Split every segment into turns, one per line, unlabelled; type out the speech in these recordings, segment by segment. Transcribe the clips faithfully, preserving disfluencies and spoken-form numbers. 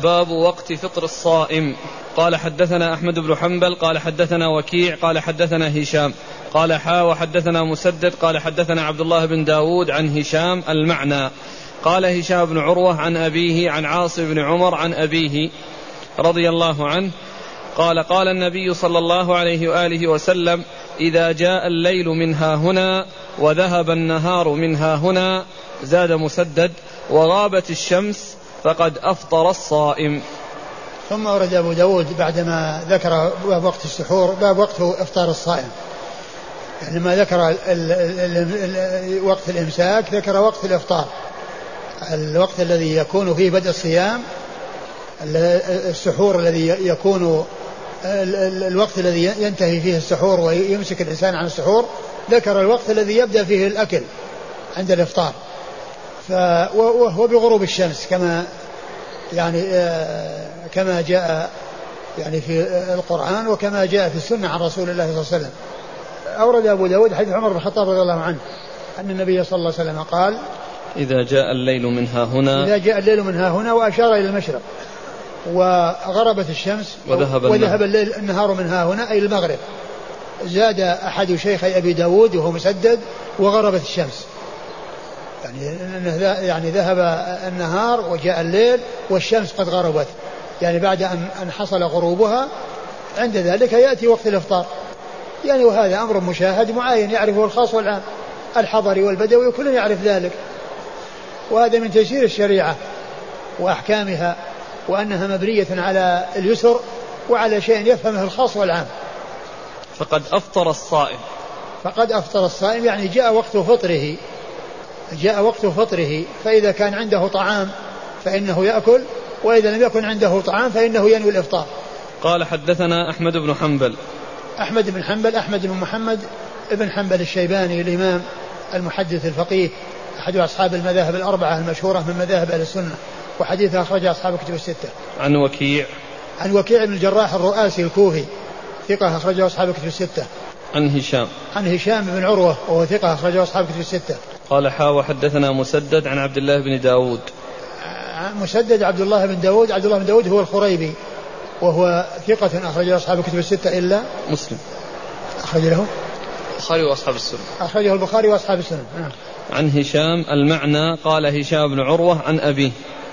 باب وقت فطر الصائم. قال حدثنا أحمد بن حنبل قال حدثنا وكيع قال حدثنا هشام قال حا وحدثنا مسدد قال حدثنا عبد الله بن داود عن هشام المعنى. قال هشام بن عروة عن أبيه عن عاصم بن عمر عن أبيه رضي الله عنه قال قال النبي صلى الله عليه وآله وسلم إذا جاء الليل منها هنا وذهب النهار منها هنا زاد مسدد وغابت الشمس فقد أفطر الصائم.
ثم ورد أبو داود بعدما ذكر باب وقت السحور باب وقت إفطار الصائم. يعني ما ذكر ال ال ال ال وقت الإمساك ذكر وقت الإفطار، الوقت الذي يكون فيه بدء الصيام، السحور الذي يكون الوقت الذي ينتهي فيه السحور ويمسك الإنسان عن السحور. ذكر الوقت الذي يبدأ فيه الأكل عند الإفطار، وهو بغروب الشمس كما يعني كما جاء يعني في القرآن وكما جاء في السنة عن رسول الله صلى الله عليه وسلم. أورد أبو داود حديث عمر بن الخطاب رضي الله عنه أن النبي صلى الله عليه وسلم قال
إذا جاء الليل منها هنا
إذا جاء الليل منها هنا وأشار إلى المشرق وغربت الشمس
وذهب,
وذهب الليل النهار منها هنا أي المغرب. زاد أحد شيخي أبي داود وهو مسدد وغربت الشمس، يعني يعني ذهب النهار وجاء الليل والشمس قد غربت، يعني بعد أن حصل غروبها عند ذلك يأتي وقت الإفطار. يعني وهذا أمر مشاهد معين يعرفه الخاص والعام، الحضري والبدوي كل يعرف ذلك، وهذا من تيسير الشريعة وأحكامها وأنها مبنية على اليسر وعلى شيء يفهمه الخاص والعام.
فقد أفطر الصائم
فقد أفطر الصائم يعني جاء وقت فطره جاء وقت فطره فإذا كان عنده طعام فإنه يأكل، وإذا لم يكن عنده طعام فإنه ينوي الإفطار.
قال حدثنا أحمد بن حنبل
أحمد بن حنبل أحمد بن محمد ابن حنبل الشيباني الإمام المحدث الفقيه أحد أصحاب المذاهب الأربعة المشهورة من مذاهب أهل السنة، وحديثه أخرج أصحاب الكتب الستة.
عن وكيع
عن وكيع بن الجراح الرؤاسي الكوفي ثقة أخرجه أصحاب الكتب الستة.
عن هشام
عن هشام بن عروة وهو ثقة أخرجه أصحاب الكتب الستة.
قال حا وحدثنا مسدد عن عبد الله بن داود.
مسدد عبد الله بن داود عبد الله بن داود هو الخريبي وهو ثقة أخرجه أصحاب الكتب الستة إلا
مسلم
أخرج له
البخاري وأصحاب السنة
أخرجه البخاري وأصحاب السنة. نعم.
عن هشام المعنى قال هشام بن عروة عن أبيه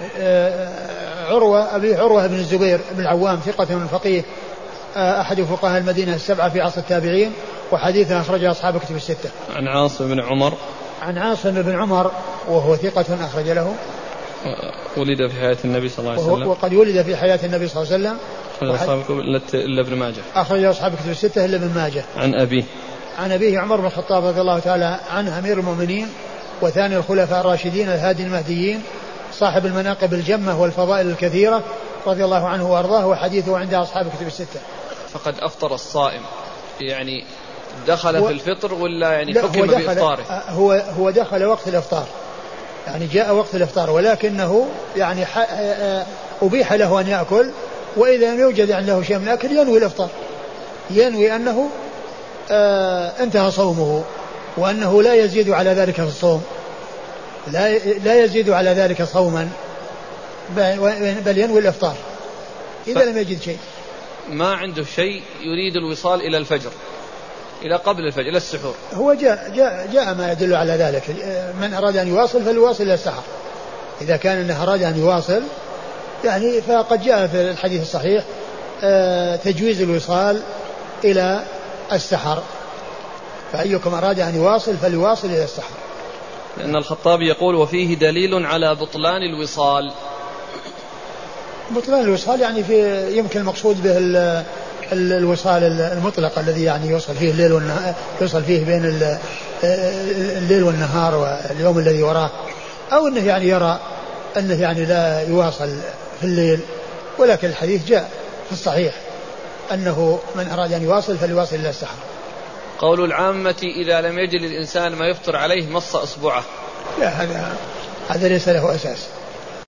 عروة أبي عروة بن الزبير بن العوام ثقة فقيه أحد فقهاء المدينة السبعة في عصر التابعين، وحديثه أخرجه أصحاب الكتب الستة.
عن عاصم بن عمر
عن عاصم بن عمر وهو ثقة أخرج له
ولد في حياة النبي صلى الله عليه وسلم
وقد ولد في حياة النبي صلى الله عليه وسلم
إلا ابن ماجه
أخرج أصحاب الكتب الستة إلا ابن ماجه.
عن أبيه
عن أبيه عمر بن الخطاب رضي الله تعالى عنه أمير المؤمنين وثاني الخلفاء الراشدين الهادي المهديين صاحب المناقب الجمة والفضائل الكثيرة رضي الله عنه وأرضاه، وحديثه عند أصحاب الكتب الستة.
فقد أفطر الصائم يعني دخل
هو
في الفطر ولا يعني حكم بإفطاره؟
هو هو دخل وقت الإفطار، يعني جاء وقت الإفطار، ولكنه يعني أبيح له أن يأكل، وإذا لم يوجد عنده شيء من الأكل ينوي الإفطار، ينوي أنه آه انتهى صومه وأنه لا يزيد على ذلك في الصوم، لا لا يزيد على ذلك صوما، بل ينوي الإفطار إذا ف... لم يجد شيء.
ما عنده شيء يريد الوصال إلى الفجر، إلى قبل الفجر، إلى السحور.
هو جاء, جاء, جاء ما يدل على ذلك. من أراد أن يواصل فليواصل إلى السحر، إذا كان أنه أراد أن يواصل يعني فقد جاء في الحديث الصحيح تجويز الوصال إلى السحر، فأيكم أراد أن يواصل فليواصل إلى السحر.
لأن الخطابي يقول وفيه دليل على بطلان الوصال.
بطلان الوصال يعني في يمكن المقصود به الوصال المطلق الذي يعني يوصل فيه الليل والنهار، يوصل فيه بين الليل والنهار واليوم الذي وراه، أو أنه يعني يرى أنه يعني لا يواصل في الليل، ولكن الحديث جاء في الصحيح أنه من أراد أن يواصل فليواصل إلى السحر.
قول العامة إذا لم يجد الإنسان ما يفطر عليه مص أصبعه.
لا، هذا هذا ليس له أساس.